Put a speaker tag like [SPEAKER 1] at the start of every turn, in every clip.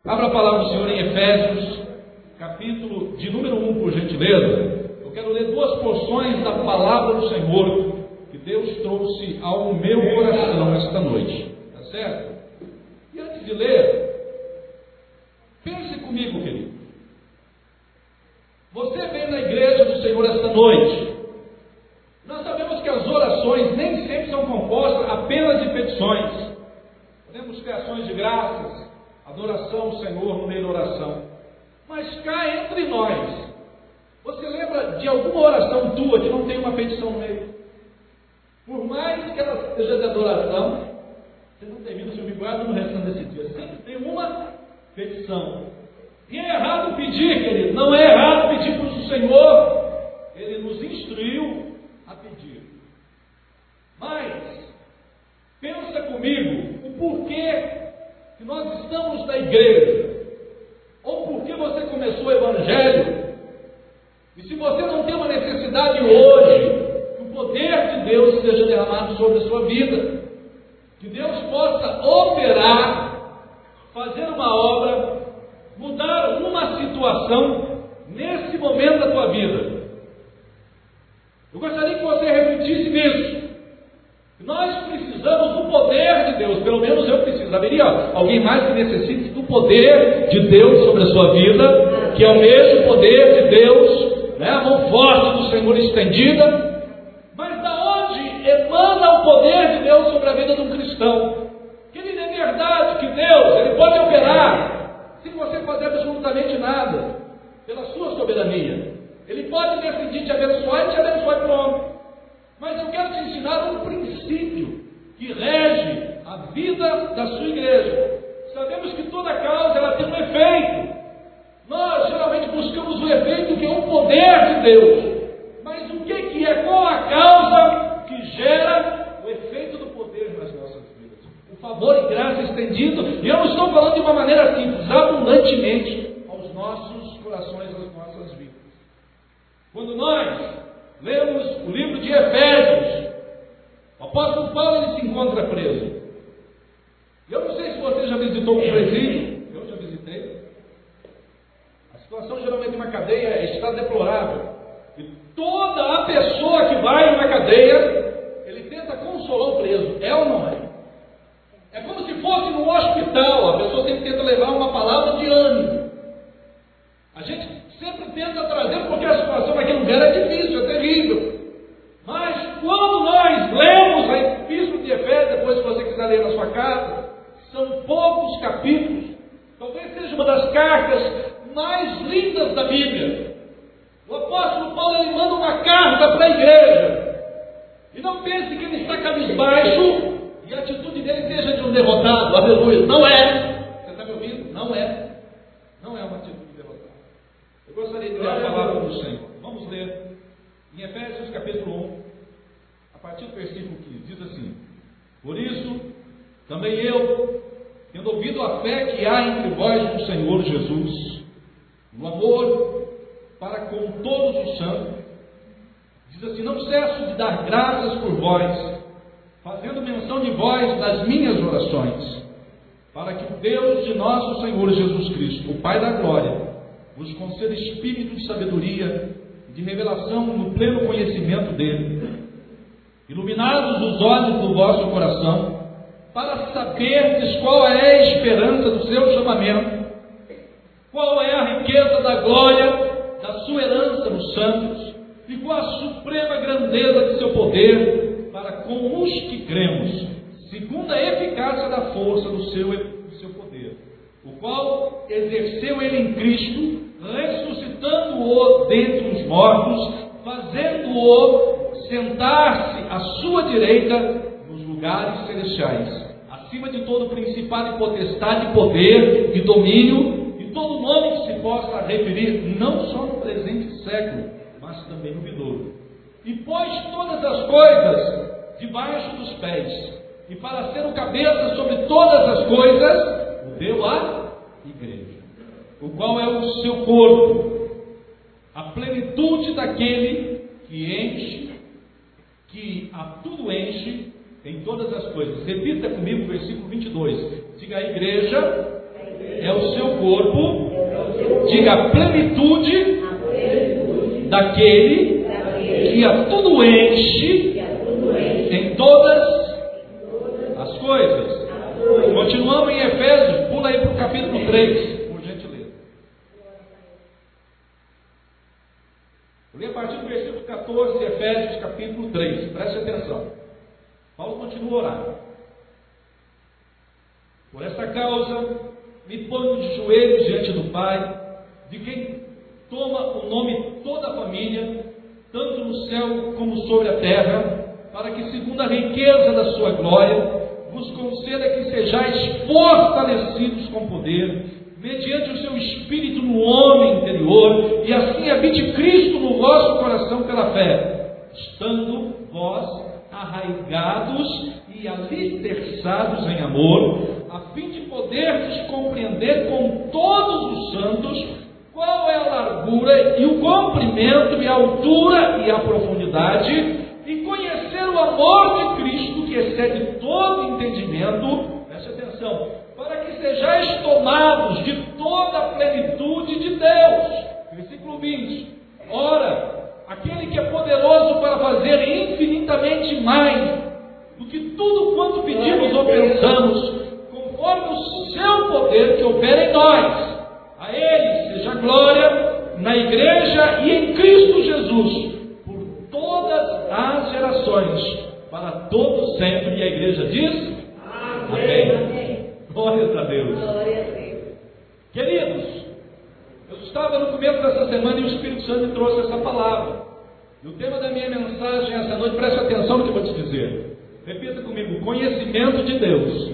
[SPEAKER 1] Abra a palavra do Senhor em Efésios, capítulo de número 1, por gentileza. Eu quero ler duas porções da palavra do Senhor que Deus trouxe ao meu coração esta noite. Tá certo? E antes de ler, pense comigo, querido. Você vem na igreja do Senhor esta noite. Nós sabemos que as orações nem sempre são compostas apenas de petições. Temos criações de graças, adoração ao Senhor no meio da oração. Mas cá entre nós, você lembra de alguma oração tua que não tem uma petição no meio? Por mais que ela seja de adoração, você não termina o seu guarda no restante desse dia. Sempre tem uma petição. E é errado pedir, querido. Não é errado pedir para o Senhor. Ele nos instruiu a pedir. Mas, pensa comigo, o porquê que nós estamos na igreja, ou porque você começou o Evangelho, e se você não tem uma necessidade hoje, que o poder de Deus seja derramado sobre a sua vida, que Deus possa operar, fazer uma obra, mudar uma situação nesse momento da tua vida. Eu gostaria que você refletisse nisso. Nós precisamos do poder de Deus, pelo menos eu preciso. Haveria alguém mais que necessite do poder de Deus sobre a sua vida, que é o mesmo poder de Deus, né? A mão forte do Senhor estendida. Mas da onde emana o poder de Deus sobre a vida de um cristão? Que ele é verdade que Deus, ele pode operar sem você fazer absolutamente nada, pela sua soberania. Ele pode decidir te abençoar e te abençoar e pronto. Mas eu quero te ensinar um princípio que rege a vida da sua igreja. Sabemos que toda causa ela tem um efeito. Nós geralmente buscamos o efeito que é o poder de Deus. Mas o que é? Qual a causa que gera o efeito do poder nas nossas vidas? O favor e graça estendido. E eu não estou falando de uma maneira simples, abundantemente aos nossos corações, às nossas vidas. Quando nós lemos o livro de Efésios, o apóstolo Paulo ele se encontra preso. Eu não sei se você já visitou um presídio, eu já visitei. A situação geralmente de uma cadeia está deplorável. E toda a pessoa que vai na cadeia, ele tenta consolar o preso, é ou não é? É como se fosse no hospital, a pessoa sempre tenta levar uma palavra de ânimo. A gente sempre tenta trazer, porque a situação naquele lugar é difícil, é terrível. Mas quando nós lemos a Epístola de Efésios, depois se você quiser ler na sua casa, são poucos capítulos, talvez seja uma das cartas mais lindas da Bíblia. O apóstolo Paulo ele manda uma carta para a igreja. E não pense que ele está cabisbaixo e a atitude dele seja de um derrotado. Aleluia. Não é. Você está me ouvindo? Não é. Não é uma atitude de derrotado. Eu gostaria de ler a palavra do Senhor. Vamos ler em Efésios capítulo 1, a partir do versículo 15. Diz assim: por isso, também eu, tendo ouvido a fé que há entre vós no Senhor Jesus, no amor para com todos os santos, diz assim: não cesso de dar graças por vós, fazendo menção de vós nas minhas orações, para que o Deus de nosso Senhor Jesus Cristo, o Pai da glória, vos conceda espírito de sabedoria e de revelação no pleno conhecimento dele, iluminados os olhos do vosso coração, para saberdes qual é a esperança do seu chamamento, qual é a riqueza da glória da sua herança nos santos, e qual a suprema grandeza de seu poder para com os que cremos, segundo a eficácia da força do seu poder, o qual exerceu ele em Cristo, ressuscitando-o dentre os mortos, fazendo-o sentar-se à sua direita nos lugares celestiais, acima de todo principado e potestade, poder e domínio, e todo nome que se possa referir, não só no presente século, mas também no vindouro. E pôs todas as coisas debaixo dos pés, e para ser o cabeça sobre todas as coisas, o deu à igreja, o qual é o seu corpo, a plenitude daquele que a tudo enche em todas as coisas. Repita comigo o versículo 22. Diga: a igreja é o seu corpo, diga a plenitude daquele que a tudo enche em todas as coisas. Continuamos em Efésios, pula aí para o capítulo 3, por gentileza. Eu li a partir do versículo 14, Efésios capítulo 3, preste atenção. Paulo continua orando. Por esta causa, me ponho de joelhos diante do Pai, de quem toma o nome toda a família, tanto no céu como sobre a terra, para que, segundo a riqueza da sua glória, vos conceda que sejais fortalecidos com poder, mediante o seu Espírito no homem interior, e assim habite Cristo no vosso coração pela fé, estando vós arraigados e alicerçados em amor, a fim de podermos compreender com todos os santos qual é a largura e o comprimento e a altura e a profundidade, e conhecer o amor de Cristo que excede todo entendimento, preste atenção, para que sejais tomados de toda a plenitude de Deus. Versículo 20. Ora, aquele que é poderoso para fazer infinitamente mais do que tudo quanto pedimos ou pensamos, conforme o seu poder que opera em nós. A Ele seja glória na Igreja e em Cristo Jesus, por todas as gerações, para todo sempre. E a Igreja diz: Amém. Glórias a Deus. Queridos, eu estava no começo dessa semana e o Espírito Santo me trouxe essa palavra. E o tema da minha mensagem essa noite, preste atenção no que eu vou te dizer. Repita comigo: conhecimento de Deus.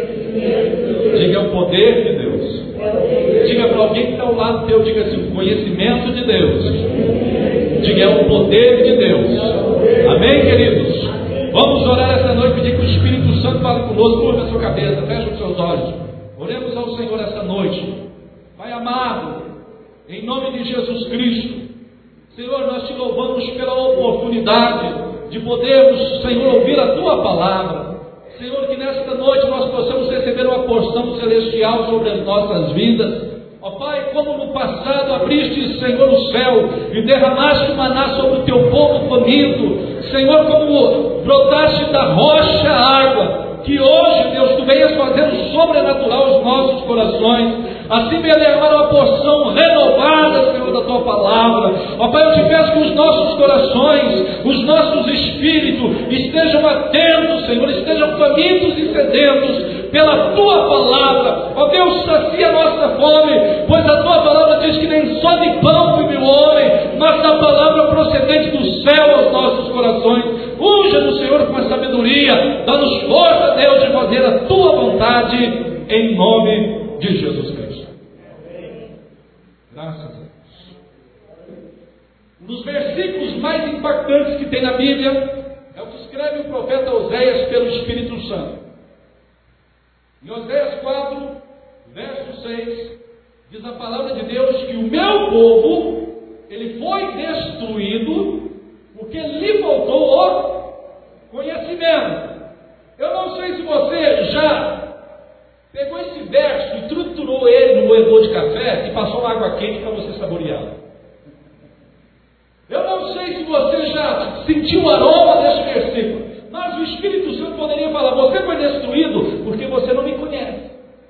[SPEAKER 1] Diga o poder de Deus. Diga para alguém que está ao lado teu, diga assim: o conhecimento de Deus. Diga: é o poder de Deus. Amém, queridos? Vamos orar essa noite, pedir que o Espírito Santo fale conosco. Curva a sua cabeça, feche os seus olhos. Oremos ao Senhor essa noite. Pai amado, em nome de Jesus Cristo, Senhor, nós te louvamos pela oportunidade de podermos, Senhor, ouvir a Tua palavra. Senhor, que nesta noite nós possamos receber uma porção celestial sobre as nossas vidas. Ó Pai, como no passado abriste, Senhor, o céu e derramaste o maná sobre o Teu povo faminto. Senhor, como brotaste da rocha a água, que hoje, Deus, Tu venhas fazendo sobrenatural os nossos corações. Assim venha derramar uma porção renovada, Senhor, da Tua palavra. Ó Pai, eu te peço que os nossos corações, os nossos espíritos estejam atentos, Senhor, estejam famintos e sedentos pela Tua palavra. Ó Deus, sacia a nossa fome, pois a Tua palavra diz que nem só de pão vive o homem, mas da palavra procedente do céu aos nossos corações. Unja-nos, Senhor, com a sabedoria, dá-nos força, Deus, de fazer a Tua vontade, em nome de Jesus Cristo. Graças a Deus. Um dos versículos mais impactantes que tem na Bíblia é o que escreve o profeta Oséias pelo Espírito Santo. Em Oséias 4, verso 6, diz a palavra de Deus que o meu povo, ele foi destruído porque lhe faltou o conhecimento. Eu não sei se você já pegou esse verso e triturou ele no moedor de café e passou uma água quente para você saborear. Eu não sei se você já sentiu o aroma desse versículo, mas o Espírito Santo poderia falar: você foi destruído porque você não me conhece.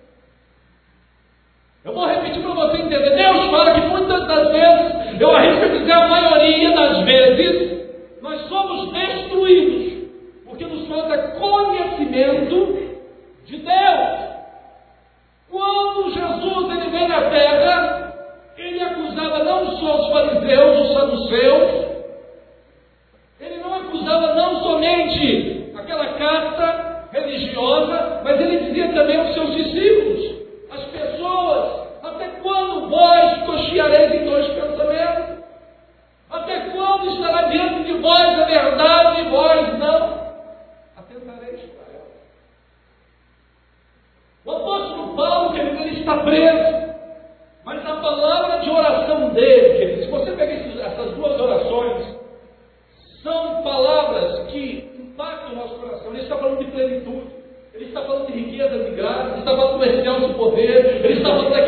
[SPEAKER 1] Eu vou repetir para você entender. Deus fala que muitas das vezes, eu arrisco dizer a maioria das vezes, nós somos destruídos porque nos falta conhecimento de Deus. Quando Jesus ele veio na terra, ele acusava não só os fariseus, os saduceus, ele não acusava não somente aquela casta religiosa, mas ele dizia também aos seus discípulos, as pessoas: até quando vós cocheareis em dois pensamentos? Até quando estará diante de vós a verdade e vós não atentareis para ela? O apóstolo Paulo, querido, ele está preso, mas a palavra de oração dele, querido, se você pegar essas duas orações, são palavras que impactam o nosso coração. Ele está falando de plenitude, ele está falando de riqueza de graça, ele está falando do excelso poder, ele está falando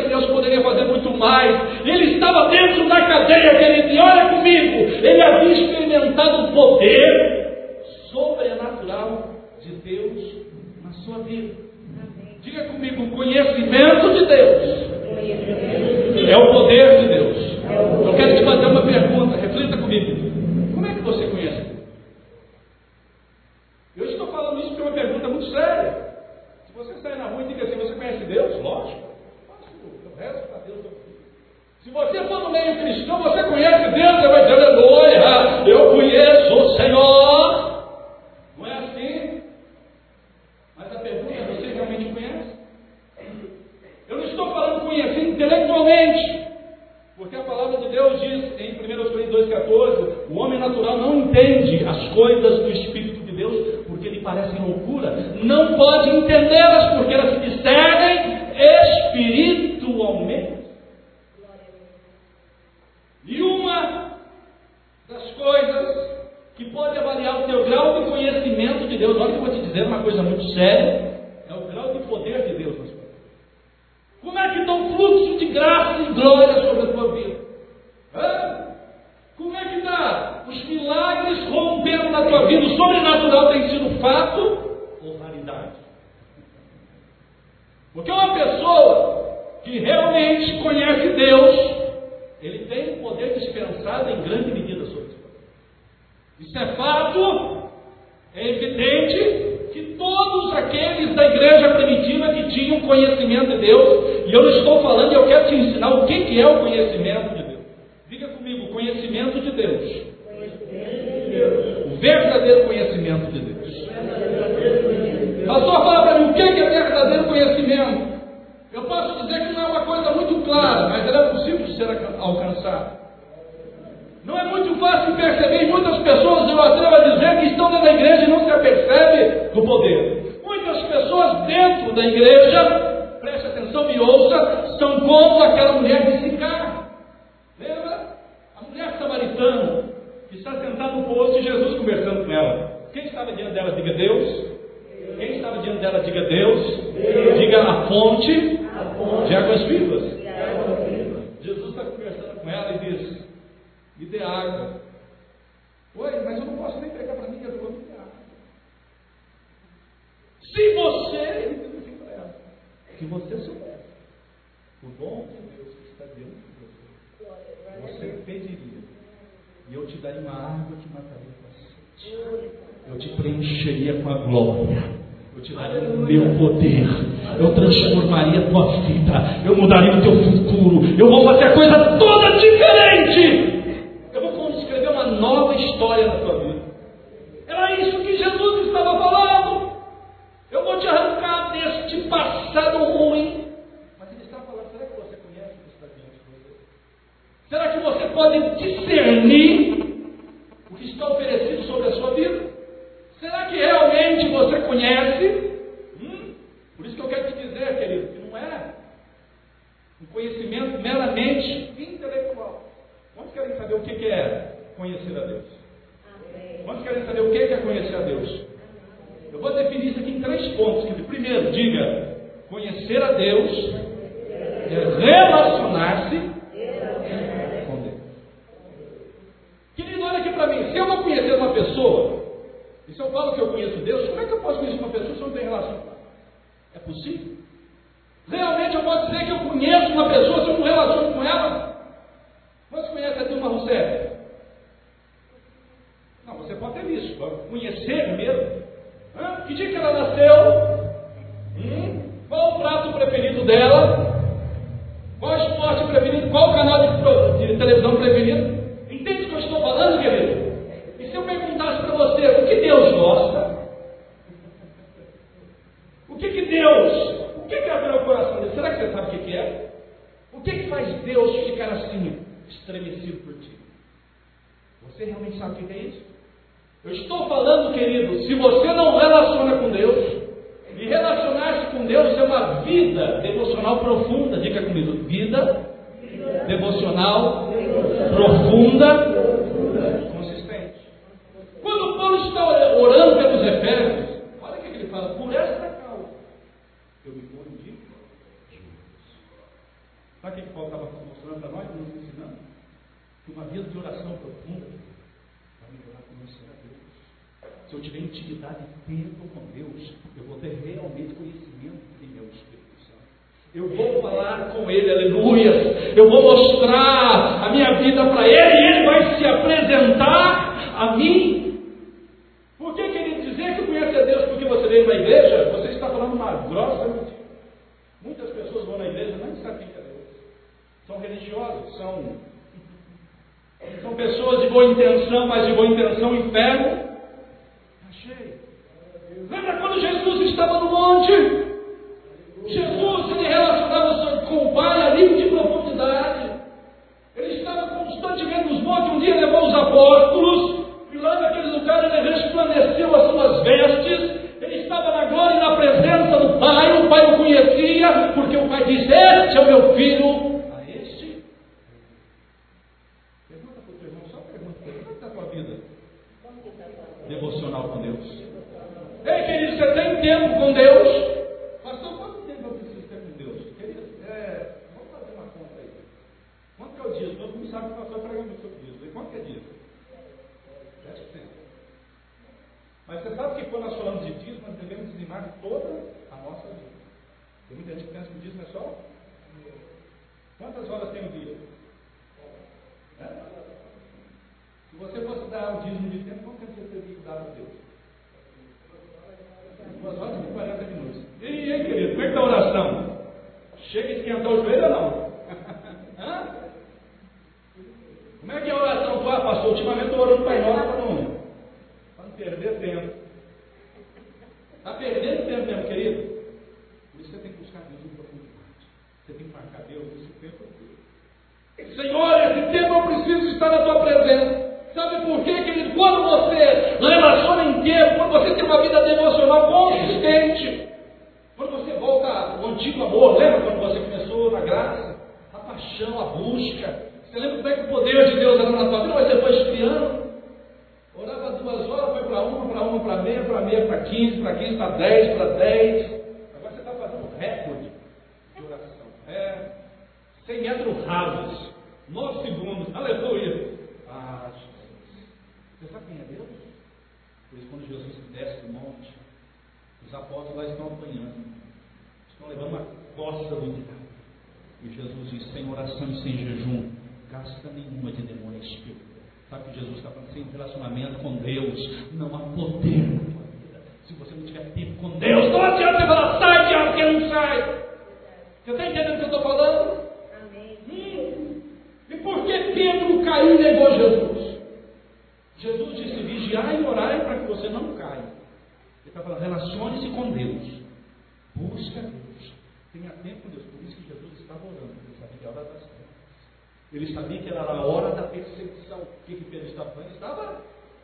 [SPEAKER 1] mais. Ele estava dentro da cadeia, querido, e olha comigo, ele havia experimentado o poder sobrenatural de Deus na sua vida. Diga comigo, o conhecimento de Deus é o poder de Deus. Eu quero te fazer uma pergunta, reflita comigo. Como é que você conhece Deus? Eu estou falando isso porque é uma pergunta muito séria. Se você sair na rua e diga assim, você conhece Deus? Lógico. Eu rezo para Deus. Se você for no meio cristão, você conhece Deus, você vai dizer, aleluia, eu conheço o Senhor. Não é assim? Mas a pergunta é, você realmente conhece? Eu não estou falando conhecer intelectualmente, porque a palavra de Deus diz em 1 Coríntios 2,14, o homem natural não entende as coisas do Espírito de Deus, porque lhe parecem loucura, não pode entendê-las, porque elas se discernem espiritualmente. E uma das coisas que pode avaliar o teu grau de conhecimento de Deus, olha que eu vou te dizer uma coisa muito séria, é o grau de poder de Deus na sua vida. Como é que está o fluxo de graça e glória sobre a tua vida? Como é que está os milagres rompendo na tua vida? O sobrenatural tem sido fato ou raridade? Porque uma pessoa que realmente conhece Deus, ele tem um poder dispensado em grande medida sobre si. Isso é fato, é evidente que todos aqueles da igreja primitiva que tinham conhecimento de Deus, e eu não estou falando, eu quero te ensinar o que é o conhecimento de Deus. Diga comigo, conhecimento de Deus. O verdadeiro conhecimento de Deus. Pastor, fala para mim, o que é verdadeiro conhecimento? Eu posso dizer que não é uma coisa muito clara, mas ela é possível de ser alcançada. Não é muito fácil perceber, e muitas pessoas, eu atrevo a dizer, que estão dentro da igreja e não se apercebem do poder. Muitas pessoas dentro da igreja, preste atenção e ouça, são como aquela mulher de Sicar. Lembra? A mulher samaritana, que está sentada no poço e Jesus conversando com ela. Quem estava diante dela, diga Deus. Quem estava diante dela, diga Deus. Diga a fonte de águas vivas. Jesus está conversando com ela e diz, me dê água. Oi, mas eu não posso nem pegar para mim, que eu vou me dar água. Se você, ele diz assim para ela, se você soubesse o dom de Deus que está dentro de você, você pediria, e eu te daria uma água que mataria a sede. Eu te preencheria com a glória. Eu te daria o meu poder. Eu transformaria a tua vida. Eu mudaria o teu futuro. Eu vou fazer a coisa toda diferente. Eu vou escrever uma nova história na tua vida. Era isso que Jesus estava falando. Eu vou te arrancar deste passado ruim. Mas ele está falando, será que você conhece o que está diante de você? Será que você pode discernir o que está oferecido sobre a sua vida? Será que realmente você conhece? Por isso que eu quero te dizer, querido, que não é um conhecimento meramente intelectual. Quantos querem saber o que é conhecer a Deus? Quantos querem saber o que é conhecer a Deus? Eu vou definir isso aqui em 3 pontos. Primeiro, diga, conhecer a Deus é relacionar-se com Deus. Querido, olha aqui para mim. Se eu vou conhecer uma pessoa, e se eu falo que eu conheço Deus, como é que eu posso conhecer uma pessoa se eu não tenho relação com ela? É possível? Realmente eu posso dizer que eu conheço uma pessoa se eu não me relaciono com ela? Você conhece a Dilma Rousseff? Não, você pode ter visto, conhecer mesmo. Que dia que ela nasceu? Qual o prato preferido dela? Qual o esporte preferido? Qual o canal de televisão preferido? Entende o que eu estou falando, querido? E se eu perguntasse para você, o que Deus gosta? O que Deus, o que é o coração dele? Será que você sabe o que é? O que faz Deus ficar assim, estremecido por ti? Você realmente sabe o que é isso? Eu estou falando, querido, se você não relaciona com Deus, e relacionar-se com Deus é uma vida devocional profunda, diga comigo, vida devocional profunda, consistente. Quando Paulo está orando pelos Efésios, olha o que ele fala, por esta causa, eu me ponho de joelhos. Sabe o que Paulo estava mostrando para nós, nos ensinando? Que uma vida de oração profunda vai melhorar conhecer a Deus. Se eu tiver intimidade e tempo com Deus, eu vou ter realmente conhecimento de meu Espírito Santo. Eu vou falar com Ele, aleluia. Eu vou mostrar a minha vida para Ele e Ele vai se apresentar a mim. Por que ele dizer que conhece a Deus porque você veio na igreja? Você está falando uma grossa mentira. Muitas pessoas vão na igreja e não sabem quem é Deus. São religiosos, são pessoas de boa intenção, mas de boa intenção inferno. Achei. Lembra quando Jesus estava no monte? Jesus se relacionava com o Pai a nível de profundidade. Ele estava constantemente nos montes. Um dia levou os apóstolos. E lá naquele lugar ele resplandeceu as suas vestes, ele estava na glória e na presença do Pai, o Pai o conhecia, porque o Pai disse: este é o meu filho, a este. Pergunta para o teu irmão, só pergunta para ele, como está a tua vida devocional com Deus? Ei, querido, você tem tempo com Deus? Pastor, quanto tempo eu preciso ter com Deus? Querido, vamos fazer uma conta aí. Quanto que é o dízimo? Todo mundo sabe que o pastor prega muito sobre dízimo. Quanto que é dízimo? 10%. Mas você sabe que quando nós falamos de dízimo, nós devemos dizimar toda a nossa vida. Tem muita gente que pensa que o dízimo é só. Quantas horas tem o dia? Se você fosse dar o dízimo de tempo, quanto tempo você teria que dar a Deus? 2 horas e 40 minutos. E aí, querido, como é que está a oração? Chega a esquentar o joelho ou não? Como é que é a oração? Pastor, ultimamente estou orando Pai Nosso para não perder tempo. Está perdendo tempo mesmo, querido? Por isso você tem que buscar Deus em profundidade. Você tem que marcar Deus esse tempo. Senhor, esse tempo eu preciso estar na tua presença. Sabe por quê, querido? Quando você relaciona em tempo, quando você tem uma vida devocional consistente, quando você volta ao antigo amor, lembra quando você começou na graça? A paixão, a busca. Você lembra como é que o poder de Deus era na tua vida? Mas você foi esfriando. Orava 2 horas, foi para 1, para meia, para 15, para 10, para 10. Agora você está fazendo recorde de oração. 100 metros rasos, 9 segundos, aleluia. Jesus. Você sabe quem é Deus? Por isso, quando Jesus desce do monte, os apóstolos lá estão apanhando, estão levando uma costa do diabo. E Jesus diz: sem oração e sem jejum, gasta nenhuma de demônio espírito. Sabe que Jesus está falando? Sem relacionamento com Deus, não há poder na tua vida. Se você não tiver tempo com Deus, não adianta você falar: sai, diabo, que não sai. Você está entendendo o que eu estou falando? Amém. E por que Pedro caiu e negou Jesus? Jesus disse: vigiai e orai para que você não caia. Ele está falando: relacione-se com Deus, busca Deus, tenha tempo com Deus. Por isso que Jesus estava orando. Ele sabia que a hora das trevas. Ele sabia que era a hora da perseguição. O que Pedro estava fazendo? Estava.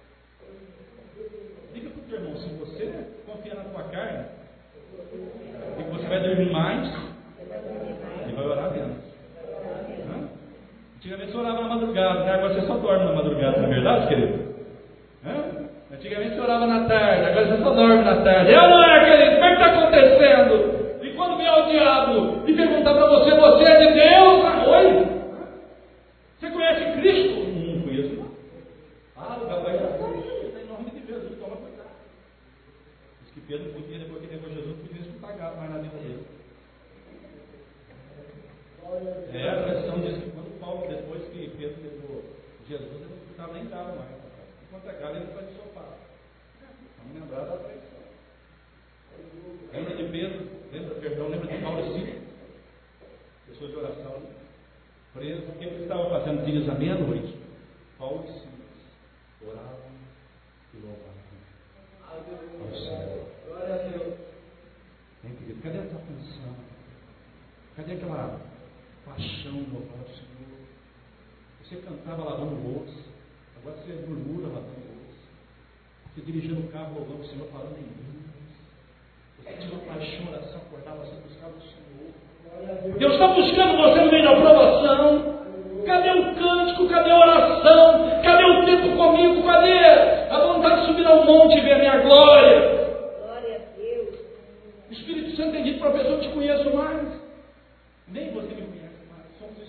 [SPEAKER 1] Diga para o teu irmão: se você confia na tua carne, e que você vai dormir mais, e vai orar menos. Antigamente você orava na madrugada, né? Agora você só dorme na madrugada, não é verdade, querido? Antigamente você orava na tarde, agora você só dorme na tarde. Não é, querido? Como é que está acontecendo? E quando vier o diabo e perguntar para você: você é de Deus? Oi? Você conhece Cristo? Não conheço, não. O papai já está em nome de Jesus, toma cuidado. Diz que Pedro podia, depois que negou Jesus, podia se pagar mais na vida dele. A tradição diz que quando Paulo, depois que Pedro levou Jesus, ele não precisava nem galo mais. Enquanto é galo, ele vai de sofá. Vamos lembrar da tradição. Lembra de Pedro? Lembra de Paulo e Silas? Pessoas de oração, preso. O que eles estavam fazendo dias à meia-noite? Paulo e Silas oravam e louvavam ao Senhor. Glória a Deus. Bem, querido, cadê a tua atenção? Cadê aquela paixão de louvar ao Senhor? Você cantava lavando louça, agora você murmura lavando louça. Você dirigindo o carro louvando o Senhor, falando em línguas. Você tinha uma paixão, oração, acordava, você buscava o Senhor. Deus está buscando você no meio da provação. Cadê o cântico? Cadê a oração? Cadê o tempo comigo? Cadê a vontade de subir ao monte e ver a minha glória? Glória a Deus. O Espírito Santo tem dito para a pessoa: eu te conheço mais. Nem você me conhece mais. Somos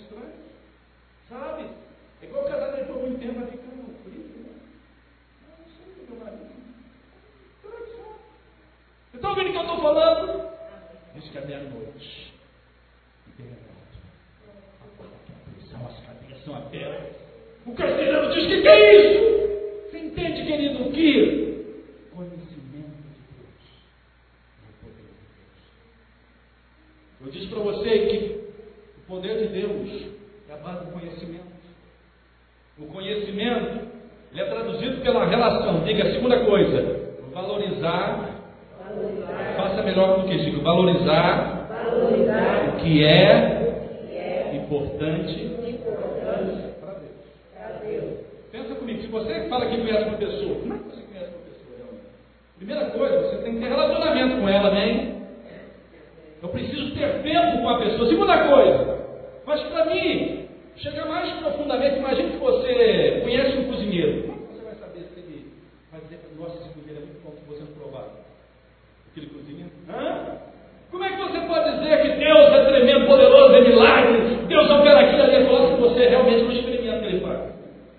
[SPEAKER 1] são abertas. O carcereiro diz: que é isso? Você entende, querido, o que? Conhecimento de Deus. O poder de Deus. Eu disse para você que o poder de Deus é a base do conhecimento. O conhecimento, ele é traduzido pela relação. Diga a segunda coisa: valorizar. Faça melhor do que isso. Valorizar o que é importante para Deus. Pensa comigo, se você fala que conhece uma pessoa, como é que você conhece uma pessoa realmente? Primeira coisa, você tem que ter relacionamento com ela, né? Eu preciso ter tempo com a pessoa. Segunda coisa, mas para mim, chegar mais profundamente, imagine que você conhece um cozinheiro. Como você vai saber se ele vai dizer que nossa, esse cozinheiro é muito bom se você não provar o que ele cozinha? Como é que você pode dizer que Deus é tremendo, poderoso, é milagre, Deus opera aquilo ali, se você realmente não experimenta o que ele faz?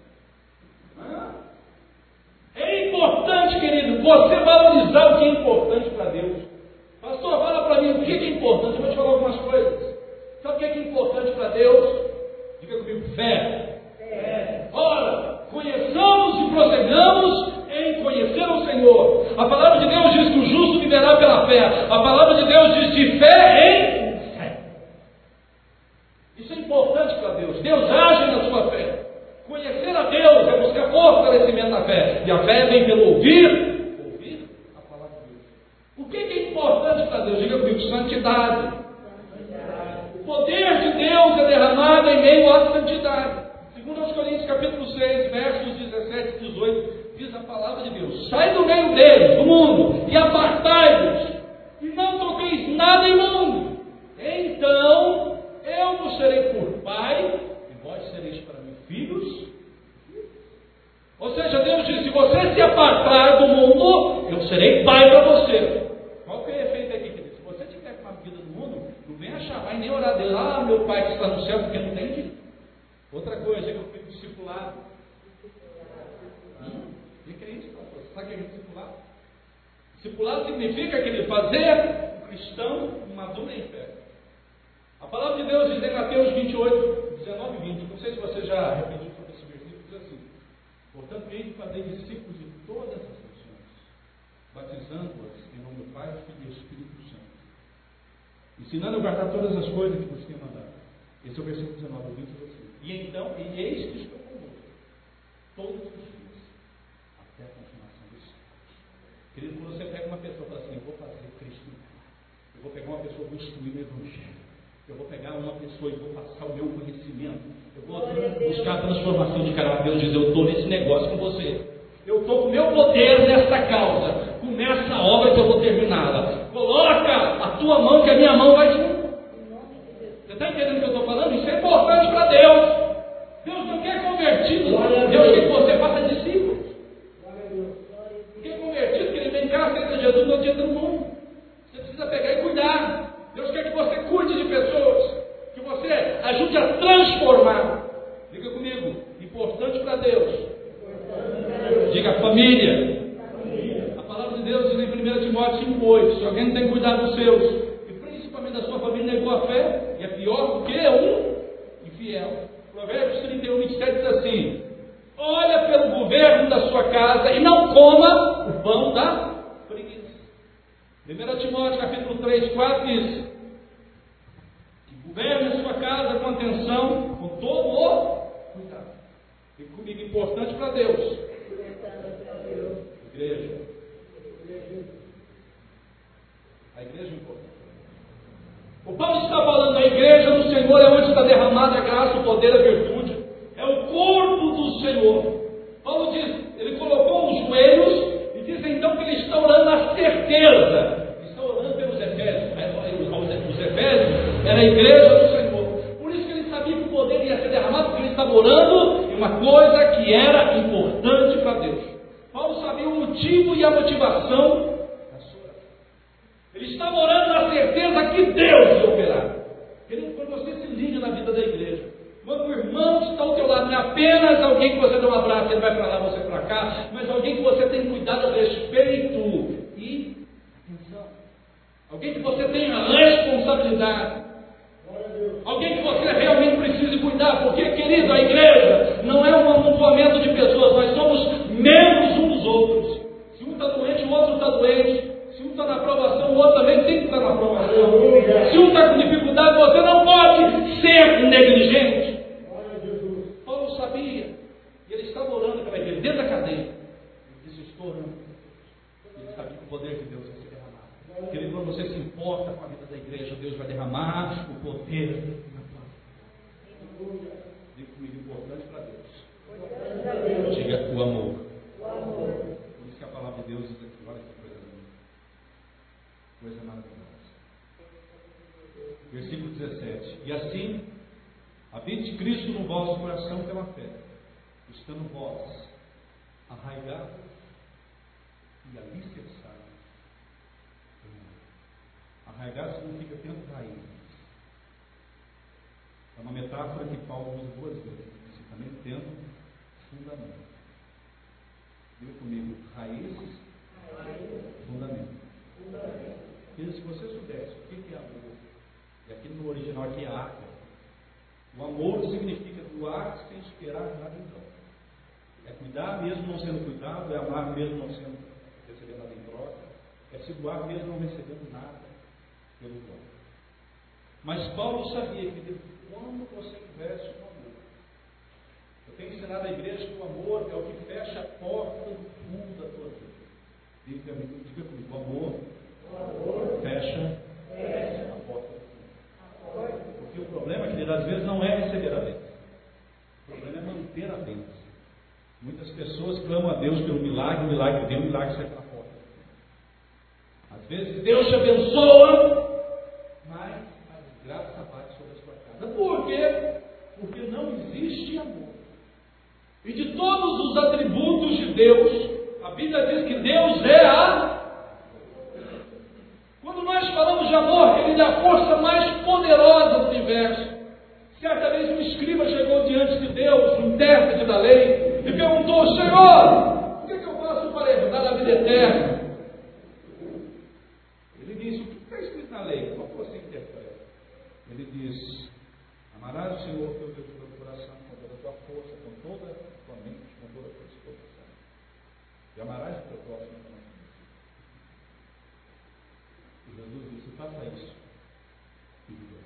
[SPEAKER 1] É importante, querido, você valorizar o que é importante para Deus. Pastor, fala para mim o que é importante. Eu vou te falar algumas coisas. Sabe o que é importante para Deus? Diga comigo: fé. Ora, conheçamos e prosseguamos em conhecer o Senhor. A palavra de Deus diz que o justo viverá pela fé. A palavra de Deus diz de fé em fé. Isso é importante para Deus. Deus age na sua fé. Conhecer a Deus é buscar fortalecimento na fé. E a fé vem pelo ouvir a palavra de Deus. O que é importante para Deus? Diga comigo: santidade. O poder de Deus é derramado em meio à santidade. Segundo aos Coríntios capítulo 6, versos 17 e 18, diz a palavra de Deus: sai do meio deles, do mundo, e apartai-vos, e não toqueis nada imundo. Então eu vos serei por pai, e vós sereis para mim filhos. Ou seja, Deus diz: se você se apartar do mundo, eu serei pai para você. Qual que é o efeito aqui, querido? Se você tiver uma vida no mundo, não venha chamar e nem orar a Deus: ah, meu pai que está no céu, porque não tem jeito. Outra coisa que eu fui discipulado. O que é isso, pastor? Sabe o que é discipulado? Discipulado significa que ele fazer o cristão maduro em fé. A palavra de Deus diz em Mateus 28, 19 e 20. Não sei se você já repetiu sobre esse versículo, diz assim: portanto, ide fazer discípulos de todas as nações, batizando-os em nome do Pai, do Filho e do Espírito Santo, ensinando a guardar todas as coisas que vos tenho mandado. Esse é o versículo 19, o 20 e 25. E então, e eis que estou convosco todos os dias, até a consumação dos séculos. Querido, quando você pega uma pessoa e fala assim: eu vou fazer Cristo, eu vou pegar uma pessoa e vou instruir o Evangelho, eu vou pegar uma pessoa e vou passar o meu conhecimento, eu vou buscar a transformação de caráter. Deus diz: eu estou nesse negócio com você, eu estou com o meu poder nessa causa, começa a obra que eu vou terminá-la, coloca a tua mão que a minha mão vai junto. Você está entendendo o que eu estou falando? Isso é importante para Deus. Deus não quer convertido, Deus quer que você faça discípulos. Quer convertido, que ele vem cá, aceita Jesus no dia do mundo. Você precisa pegar e cuidar. Deus quer que você cuide de pessoas, que você ajude a transformar. Diga comigo: importante para Deus. Diga família. A palavra de Deus diz em 1 Timóteo 5,8: se alguém não tem cuidado dos seus, e principalmente da sua família, negou a fé, e é pior do que um infiel. Provérbios 31, 27 diz assim: olha pelo governo da sua casa e não coma o pão da preguiça. 1 Timóteo capítulo 3, 4 diz: que governe a sua casa com atenção, com todo o cuidado. E comigo, importante para Deus. Igreja. A igreja é importante. O Paulo está falando: a igreja do Senhor é onde está derramada a graça, o poder, a virtude. É o corpo do Senhor. Paulo diz, ele colocou os joelhos e diz então que ele está orando na certeza. Ele está orando pelos Efésios. Os Efésios era a igreja do Senhor. Por isso que ele sabia que o poder ia ser derramado, porque ele estava orando em uma coisa que era importante para Deus. Paulo sabia o motivo e a motivação. Ele estava orando na certeza que Deus ia operar. Quando você se liga na vida da igreja, quando o irmão está ao teu lado, não é apenas alguém que você dá um abraço, ele vai para lá, você para cá, mas alguém que você tem cuidado, respeito e atenção. Alguém que você tenha responsabilidade. Alguém que você realmente precisa cuidar. ajudar, porque, querido, a igreja não é um amontoamento de pessoas, nós somos membros uns dos outros. Se um está doente, o outro está doente. Se um está na aprovação, o outro também tem que estar na aprovação. Se um está com dificuldade, você não pode ser negligente. Paulo sabia, e ele estava orando pela igreja, dentro da cadeia. Ele disse: estou orando. Ele sabia que o poder de Deus ia se derramar. Querido, quando você se importa com a vida da igreja, Deus vai derramar o poder na tua vida. Diga comigo: importante para Deus. Diga o amor. Por isso que a palavra de Deus diz aqui: olha que coisa linda. Coisa maravilhosa. Versículo 17: e assim, habite Cristo no vosso coração pela fé, estando vós arraigados e alicerçados. Arraigado significa tendo raízes. É uma metáfora que Paulo usa duas vezes. Você também tendo fundamento. Diga comigo: raízes, fundamento. Porque se você soubesse o que é amor, e aqui no original aqui é arca. O amor significa doar sem esperar nada em troca. É cuidar mesmo não sendo cuidado, é amar mesmo não sendo receber nada em troca, é se doar mesmo não recebendo nada pelo troca. Mas Paulo sabia que quando você investe no amor, eu tenho ensinado à igreja que o amor é o que fecha a porta do fundo da tua vida. Diga comigo: o amor fecha a porta do fundo. Porque o problema, querido, às vezes não é receber a bênção. O problema é manter a bênção. Muitas pessoas clamam a Deus pelo milagre, o milagre vem, o milagre sai pela porta. Às vezes Deus te abençoa, mas a desgraça bate sobre a sua casa. Por quê? Porque não existe amor. E de todos os atributos de Deus, a Bíblia diz que Deus é a... Quando nós falamos de amor, ele é a força mais poderosa do universo. Certa vez um escriba chegou diante de Deus, um intérprete da lei, e perguntou: Senhor, o que eu faço para herdar a vida eterna? Ele disse: o que está escrito na lei? Qual que você interpreta? Ele diz: amarás o Senhor teu Deus de todo o coração, com toda a tua força, com toda a tua mente, com toda a tua disposição. E amarás o teu próximo como a ti mesmo. E Jesus disse: faça isso e viverás.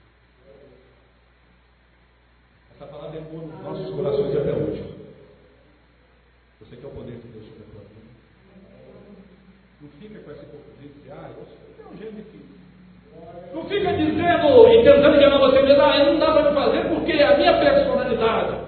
[SPEAKER 1] Essa palavra ecoa nos nossos corações até hoje. Você quer o poder de Deus sobre a tua vida? Não fica com essa hipocrisia de eu tenho um jeito difícil. Não fica dizendo e tentando enganar você mesmo: não dá para me fazer porque é a minha personalidade.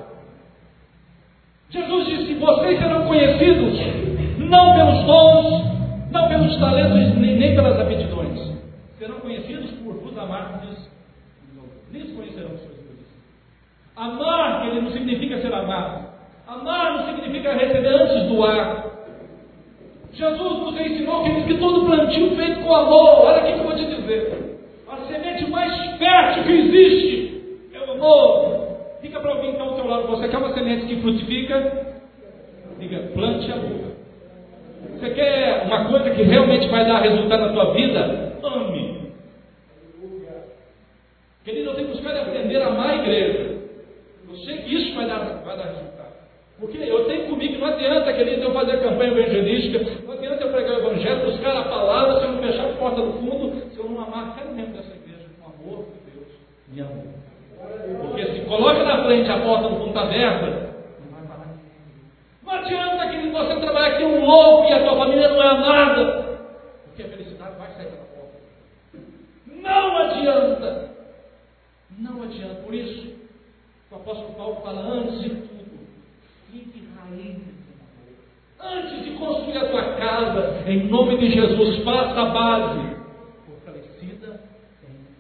[SPEAKER 1] Jesus disse: vocês serão conhecidos não pelos dons, não pelos talentos, nem pelas aptidões. Serão conhecidos por vos amardes. Nisso conhecerão os seus deuses. Amar, ele não significa ser amado. Amar não significa receber antes do ar. Jesus nos ensinou que todo plantio feito com amor, olha aqui que eu vou te dizer, a semente mais fértil que existe é o amor. Diga para alguém que está ao teu lado: você quer uma semente que frutifica? Diga: plante amor. Você quer uma coisa que realmente vai dar resultado na tua vida? Ame. Querido, eu tenho que buscar aprender a amar a igreja. Eu sei que isso vai dar resultado. Porque eu tenho comigo que não adianta, querido, eu fazer campanha evangelística, não adianta eu pregar o evangelho, buscar a palavra, se eu não fechar a porta do fundo, se eu não amar cada membro dessa igreja com amor de Deus e amor. Porque se coloca na frente a porta do fundo está aberta, não vai parar. Não adianta, querido, você trabalhar aqui um louco e a tua família não é amada, porque a felicidade vai sair pela porta. Não adianta. Não adianta. Por isso, o apóstolo Paulo fala: antes de tudo, fique raiz no amor. Antes de construir a tua casa, em nome de Jesus, faça a base fortalecida em amor.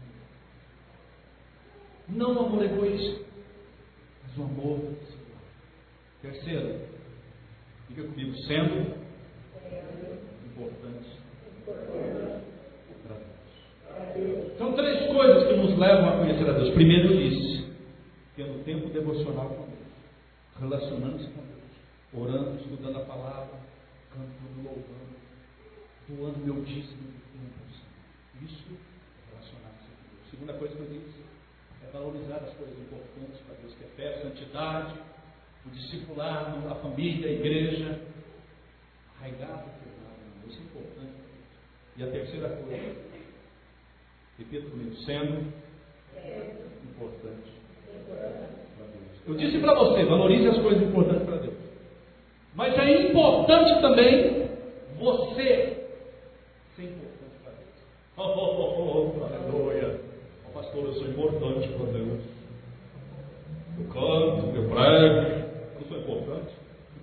[SPEAKER 1] Não o amor egoísta, mas o amor desigual. Terceiro, diga comigo: sendo importante para Deus. São três coisas que nos levam a conhecer a Deus. Primeiro, eu disse: tendo tempo devocional com Deus, relacionando-se com Deus, orando, estudando a palavra, cantando, louvando, doando meu dízimo de tempo. Isso é relacionar-se com Deus. Segunda coisa que eu disse é valorizar as coisas importantes para Deus, que é fé, santidade, o discipular, a família, a igreja, arraigado, isso é importante. E a terceira coisa, repito comigo, sendo importante para Deus. Eu disse para você, valorize as coisas importantes para Deus. Mas é importante também você ser importante para Deus. Aleluia. Pastor, eu sou importante para Deus. Eu canto, eu prego, eu sou importante.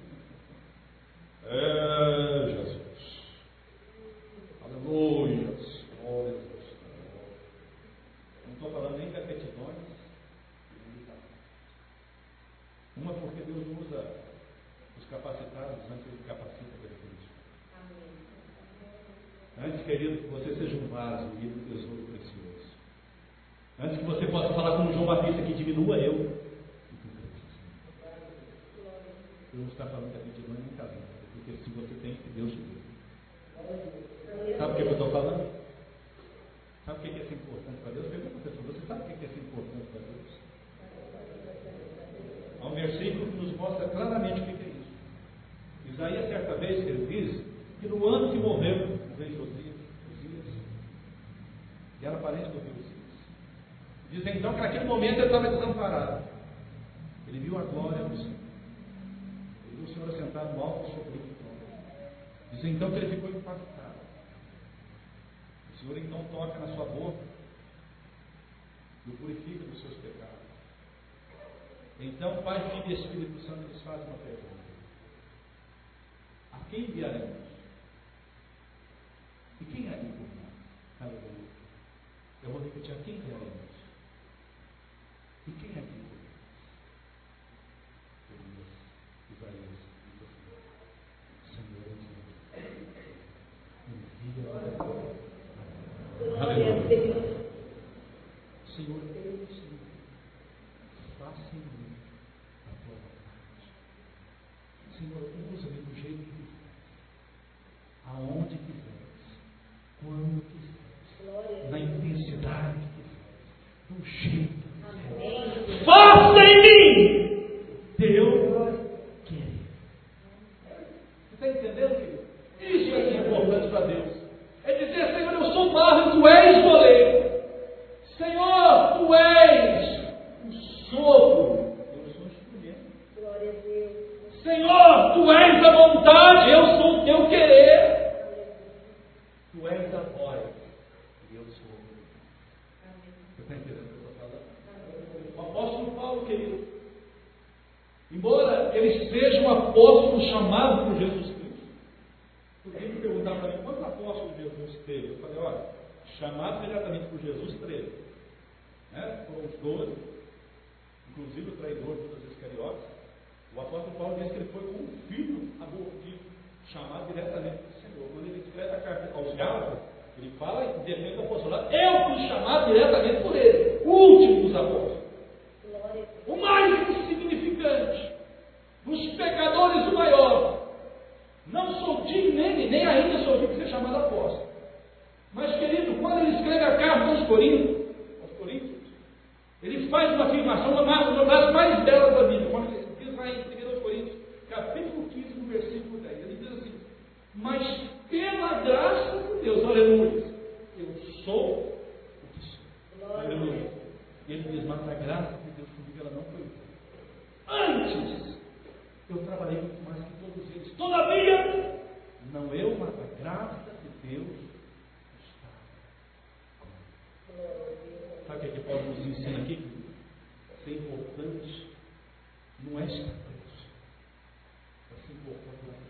[SPEAKER 1] Jesus. Aleluia. Glória a Deus. Não estou falando nem de aptidões. Uma porque Deus usa os capacitados antes Ele capacita para Deus. Antes, querido, que você seja um vaso e um tesouro precioso. Antes que você possa falar como João Batista, que diminua eu. Eu não está falando da aptidão nem casamento, porque se você tem, que Deus te deu. Sabe o que eu estou falando? Sabe o que é ser importante para Deus? Pergunta para a pessoa, você sabe o que é ser importante para Deus? Há um versículo que nos mostra claramente o que é isso. Isaías, certa vez, ele diz que no ano que morreu o rei Josias, e era parente do rei Josias, diz então que naquele momento ele estava desamparado. Ele viu a glória do Senhor. Ele viu o Senhor assentado no alto sobre o trono. Diz então que ele ficou impactado. O Senhor então toca na sua boca e o purifica dos seus pecados. Então, Pai, Filho e Espírito Santo nos faz uma pergunta: a quem enviaremos? E quem é aqui por nós? Aleluia. Eu vou repetir: a quem enviaremos? E quem é aqui por nós? Isaías diz assim: Senhor, envia. Aleluia. Senhor, Deus, faça em mim a tua vontade. Senhor, usa-me do jeito que quiseres, aonde quiseres, quando quiseres, na intensidade que quiseres, do jeito que quiseres. Faça em mim Deus querer. Você está entendendo, querido? Isso é que é importante para Deus. É dizer: Senhor, eu sou barro e tu és moleiro. Senhor, tu és o sopro, eu sou o instrumento. Glória a Deus. Senhor, tu és a vontade, eu sou o teu querer. Tu és a voz, e eu sou o meu. Você está entendendo o que eu estou falando? O apóstolo Paulo, querido, embora ele seja um apóstolo chamado por Jesus Cristo, porque ele perguntar para mim quantos apóstolos Jesus teve? Eu falei: olha, chamado diretamente por Jesus, 13. Foram os 12, inclusive o traidor Judas Iscariotes. O apóstolo Paulo diz que ele foi como um filho abortivo, chamado diretamente do Senhor. Quando ele escreve a carta aos Gálatas, ele fala e defende o apostolado: eu fui chamado diretamente por ele, o último dos apóstolos, o mais insignificante, dos pecadores o maior. Não sou digno, nem ainda sou digno de ser chamado apóstolo. Mas, querido, quando ele escreve a carta aos Coríntios, ele faz uma afirmação, uma das mais belas da Bíblia, quando ele diz lá em 1 Coríntios, capítulo 15, no versículo 10, ele diz assim: mas pela graça de Deus, aleluia, eu sou o que sou. Aleluia. Ele diz: mas a graça de Deus comigo, ela não foi antes. Eu trabalhei muito mais que todos eles. Todavia, não eu, mas a graça de Deus está comigo. Sabe o que Paulo nos ensina aqui? Ser importante não é estar preso. É ser importante não é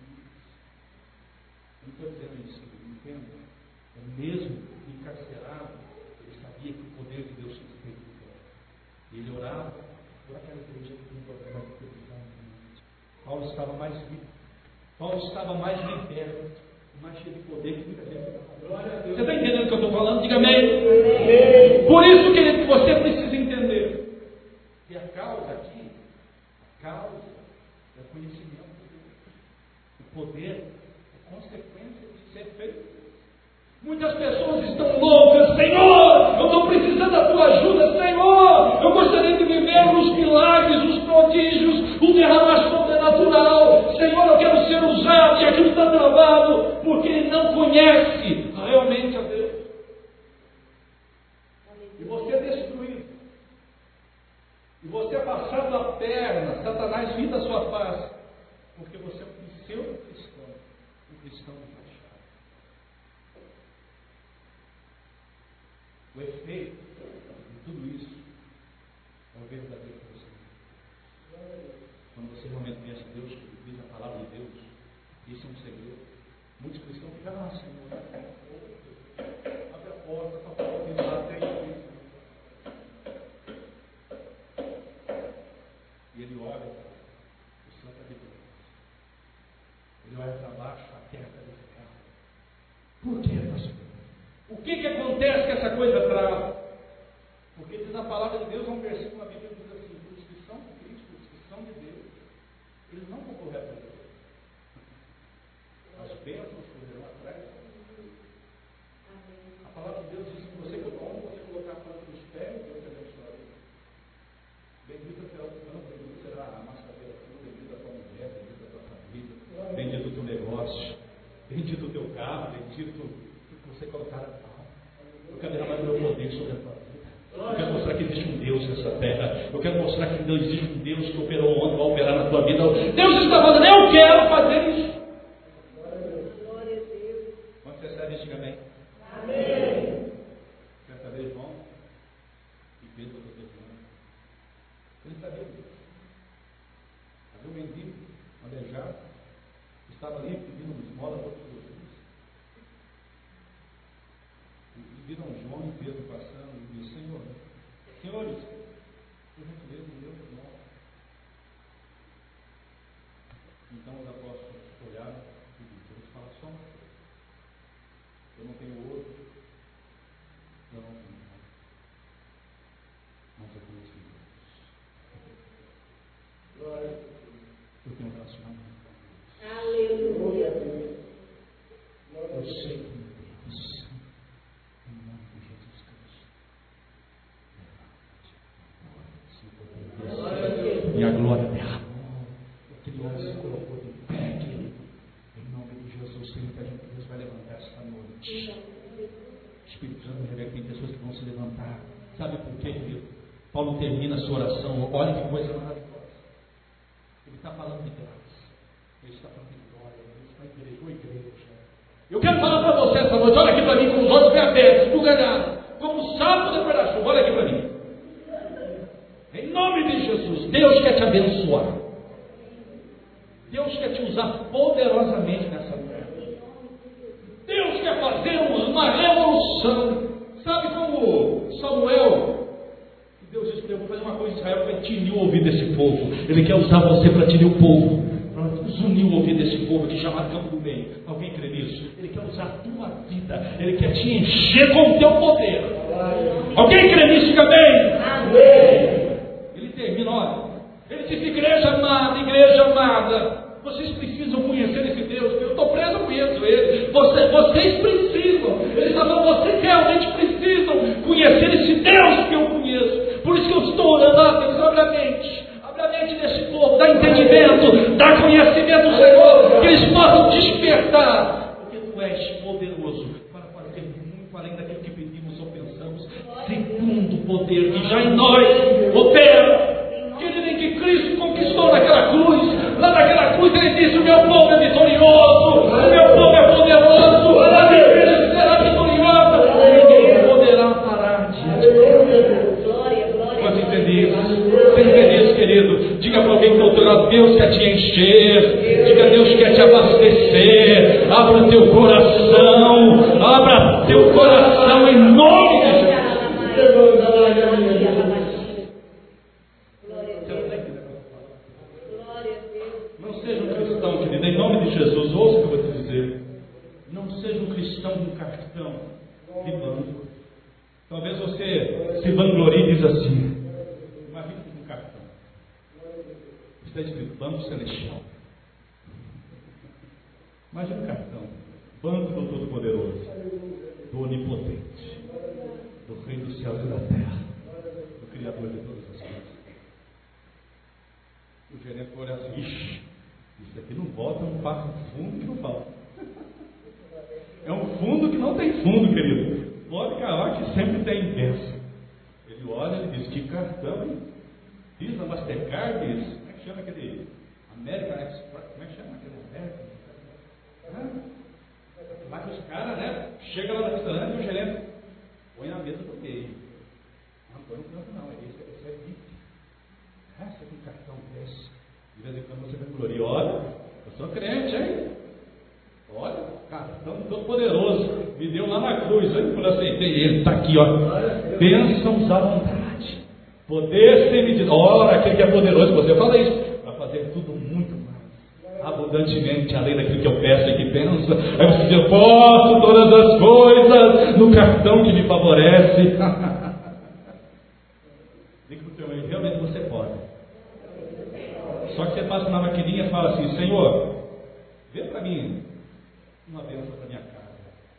[SPEAKER 1] não estou dizendo isso, entenda. É mesmo encarcerado, ele sabia que o poder de Deus tinha feito de fora. Ele orava por aquela igreja que tem problema de televisão. Paulo estava mais vivo. Paulo estava mais liberto, mais cheio de poder que muita gente. Você está entendendo o que eu estou falando? Diga amém. Por isso, querido, que você precisa entender que a causa aqui, a causa é o conhecimento de Deus. O poder é consequência de ser feito. Muitas pessoas estão loucas: Senhor, eu estou precisando da tua ajuda, Senhor. conhece realmente a Deus. E você é destruído. E você é passado a perna, Satanás ri da sua face, porque você é um pseudo-cristão, um cristão de fachada. O efeito de tudo isso é o verdadeiro conhecimento. Quando você realmente conhece Deus, diz a palavra de Deus, isso é um segredo. Muitos cristãos ficam assim, abre a porta, só fala que lá tem isso. E ele olha, o céu está devolvido. Ele olha para baixo, a terra está edificada. Por quê, pastor? O que acontece que essa coisa trava? Porque diz a palavra de Deus, um versículo na Bíblia diz assim: os que são de Cristo, os que são de Deus, eles não vão correr atrás de Deus. As bênçãos correrão atrás. A palavra de Deus diz que você colocar a planta dos pés, Deus te abençoará. Bendita será o campo, bendita será a mascareira tua, bendita a tua mulher, bendita a tua família, bendito o teu negócio, bendito o teu carro, bendito o que você colocar a mão. Eu quero derramar meu poder sobre a tua vida. Eu quero mostrar que existe um Deus nessa terra. Eu quero mostrar que existe um Deus que operou ontem, vai operar na tua vida. Deus está falando, eu quero fazer isso. Quando você serve, diga amém. Amém. Certa vez, João e Pedro, ele sabia disso. Havia um mendigo, aleijado, estava ali pedindo esmola para os Jesus. E viram João e Pedro passando e disse: Senhores, por gentileza, me deu esmola. Então os apóstolos olharam e disseram: fala só uma coisa. Eu não tenho ouro, eu não tenho nada, mas eu conheço Deus. Eu tenho um relacionamento com Deus. Aleluia. Eu sei que Deus, em nome de Jesus Cristo, e a glória derramou. Aquele homem se colocou de pé, querido. Em nome de Jesus, Senhor, que a gente Deus vai levantar esta noite. Espírito Santo me revela que tem pessoas que vão se levantar. Sabe por quê, querido? Paulo termina a sua oração. Olha que coisa maravilhosa. Ele está falando de graça. Ele está falando de glória. Ele está igreja. Eu quero falar para você essa noite. Olha aqui para mim com os olhos bem abertos, esbugalhados, como sapo depois da chuva. Olha aqui para mim. Em nome de Jesus, Deus quer te abençoar. Deus quer te usar poderosamente nessa terra. Deus quer fazer uma revolução. Sabe como Samuel, que Deus disse: eu vou fazer uma coisa em Israel, vai tinir o ouvido desse povo. Ele quer usar você para tinir o povo, para zunir o ouvido desse povo que chama campo do bem. Alguém crê nisso? Ele quer usar a tua vida, ele quer te encher com o teu poder. Alguém crê nisso? Diga amém. Amém. Ele termina, olha, ele diz: igreja amada, vocês precisam conhecer esse Deus. Eu estou preso, eu conheço ele. Vocês precisam. Ele está falando: vocês realmente precisam conhecer esse Deus que eu conheço. Por isso que eu estou orando. Deus, abre a mente desse povo, dá entendimento, dá conhecimento do Senhor, que eles possam despertar, porque tu és poderoso para fazer muito além daquilo que pedimos ou pensamos, segundo o poder que já em nós opera. Que Cristo conquistou naquela cruz. Lá naquela cruz ele disse: o meu povo é vitorioso, o meu povo é poderoso, a minha igreja será vitoriosa, ninguém poderá parar diante dele. Você entende isso? Você entende isso, querido? Diga para alguém que está ao teu lado: Deus quer te encher. Diga: Deus quer te abastecer. Abra teu coração, abra teu coração em nome de Jesus. Não seja um cristão, querido, em nome de Jesus, ouça o que eu vou te dizer. Não seja um cristão de um cartão de banco. Talvez você se vanglorie e diz assim: imagine um cartão. Está escrito Banco Celestial. Imagine um cartão: Banco do Todo-Poderoso, do Onipotente, do Rei dos céus e da terra, do Criador de todas as coisas. O gerente foi olhar assim: ixi, isso aqui não volta, é um passo fundo que não falta. É um fundo que não tem fundo, querido. Pode cavar que sempre tem bênção. Ele olha e diz, que cartão, hein? Visa, Mastercard, isso. Como é que chama aquele American Express? Como é que chama aquele American? Lá que os caras, né? Chega lá no restaurante e o gerente põe na mesa do meio. Não põe no canto não, esse é VIP. Você tem cartão desse. De vez em quando você vai glorir. Olha, eu sou crente, hein? Olha, cartão todo poderoso. Me deu lá na cruz, hein? Quando eu aceitei ele, está aqui, ó. Bênçãos à vontade. Poder sem medida. Ora, aquele que é poderoso, você fala isso. Vai fazer tudo muito mais. Abundantemente, além daquilo que eu peço e que penso. Aí você diz, eu posso todas as coisas no cartão que me favorece. Diga para o teu amigo, realmente você pode. Só que você passa na maquininha e fala assim, Senhor, vê para mim uma bênção para minha casa.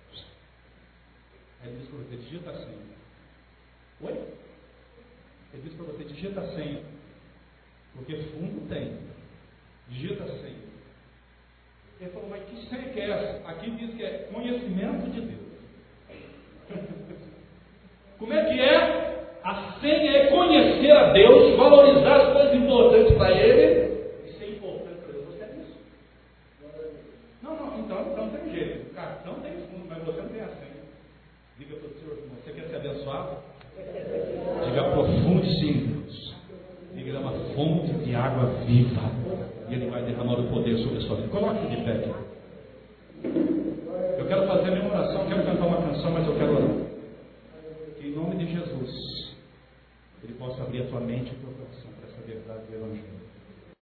[SPEAKER 1] Aí ele diz para você, digita a senha. Oi? Ele diz para você, digita a senha. Porque fundo tem. Digita a senha. Ele falou, mas que senha que é essa? Aqui diz que é conhecimento de Deus. Como é que é? A senha é conhecer a Deus, valorizar as coisas importantes para Ele e ser importante para Deus. Você é isso? Não, então não tem jeito. O cartão tem fundo, mas você não tem a senha. Diga para o Senhor, você quer ser abençoado? Diga, aprofunde-se em Deus. Diga, ele é uma fonte de água viva. E Ele vai derramar o poder sobre a sua vida. Coloque de pé aqui. Eu quero fazer a minha oração, quero cantar uma canção, mas eu quero orar. Que em nome de Jesus, Ele possa abrir a tua mente e o teu coração para essa verdade do Evangelho.